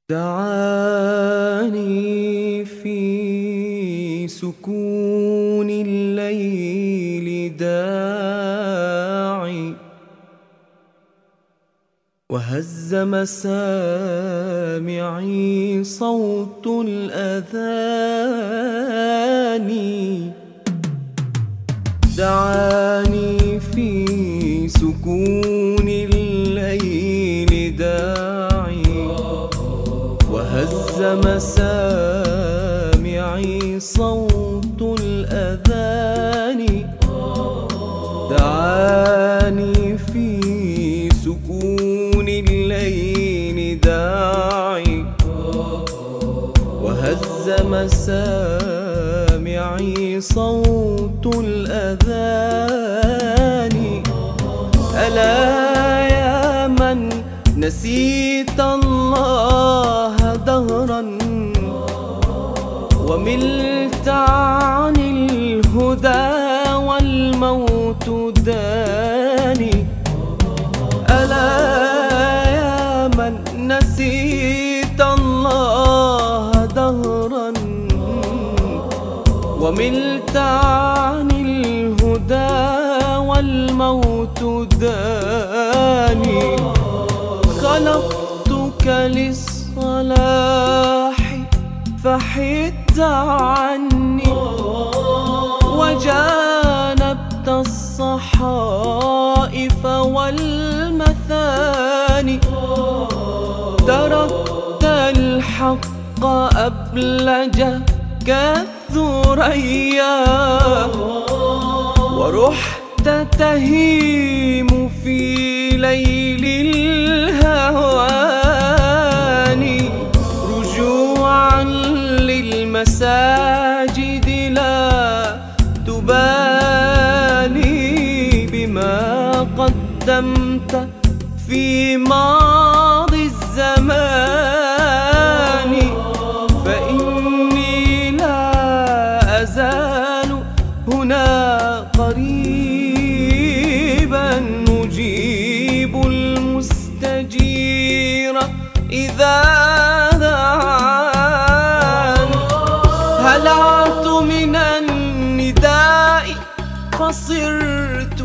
دعاني في سكون الليل داعي، وهز مسامعي صوت الأذان. دعاني في سكون الليل داعي، وهز مسامعي صوت الأذان. دعاني في سكون الليل داعي، وهز مسامعي صوت الأذان. ألا يا من نسيت الله دهرا، وملت عن الهدى والموت داني. ألا يا من نسيت الله دهرا، وملت عن الهدى والموت داني. خلقتك للصلاح فحدت عني، وجانبت الصحائف والمثاني. تركت الحق أبلج كالثريا، ورحت تهيم في ليل الهوان. رجوعا للمساجد لا تبالي بما قدمت في ماضي الزمان. فإني لا أزال هنا قريبا، مجيب المستجير إذا دعان. هلعت من النداء فصرت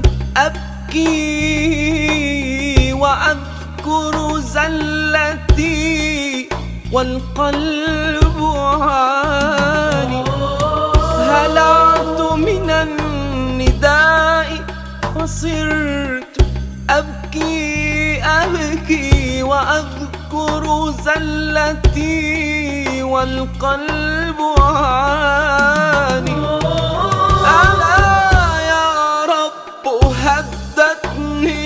أبكي، وأذكر زلتي والقلب عاني. هلعت من النداء فصرت أبكي وأذكر زلتي والقلب عاني. ألا يا رب هدتني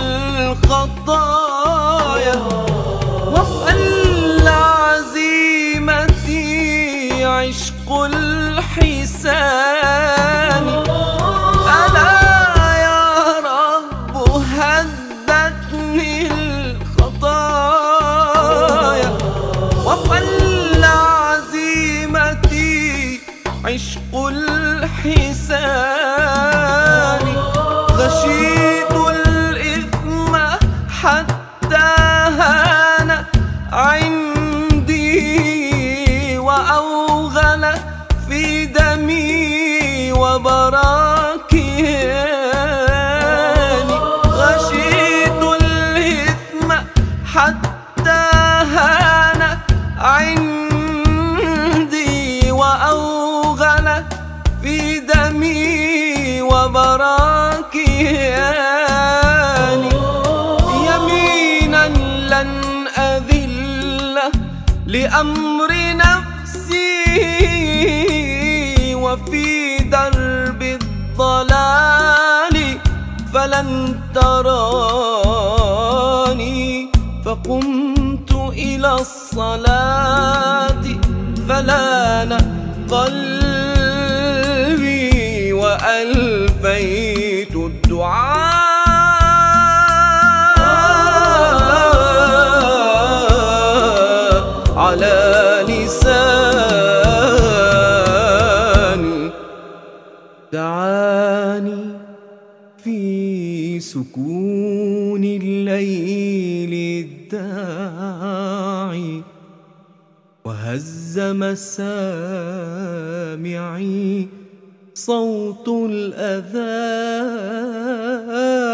الخطايا، وقل عزيمتي عشق الحسان. ألا يا رب هدتني الخطايا، وقل عزيمتي عشق الحسان. غشيت الإثم حتى هان عندي، وأوغل في دمي وبراكياني. غشيت الإثم حتى هان عندي، وأوغل في دمي وبراكياني. يمينا لن أذل لأمر نفسي، وفي درب الضلال فلن تراني. فقمت إلى الصلاة فلان قلبي، وألفيت الدعاء على لساني. دعاني في سكون الليل الداعي، وهز مسامعي صوت الأذان.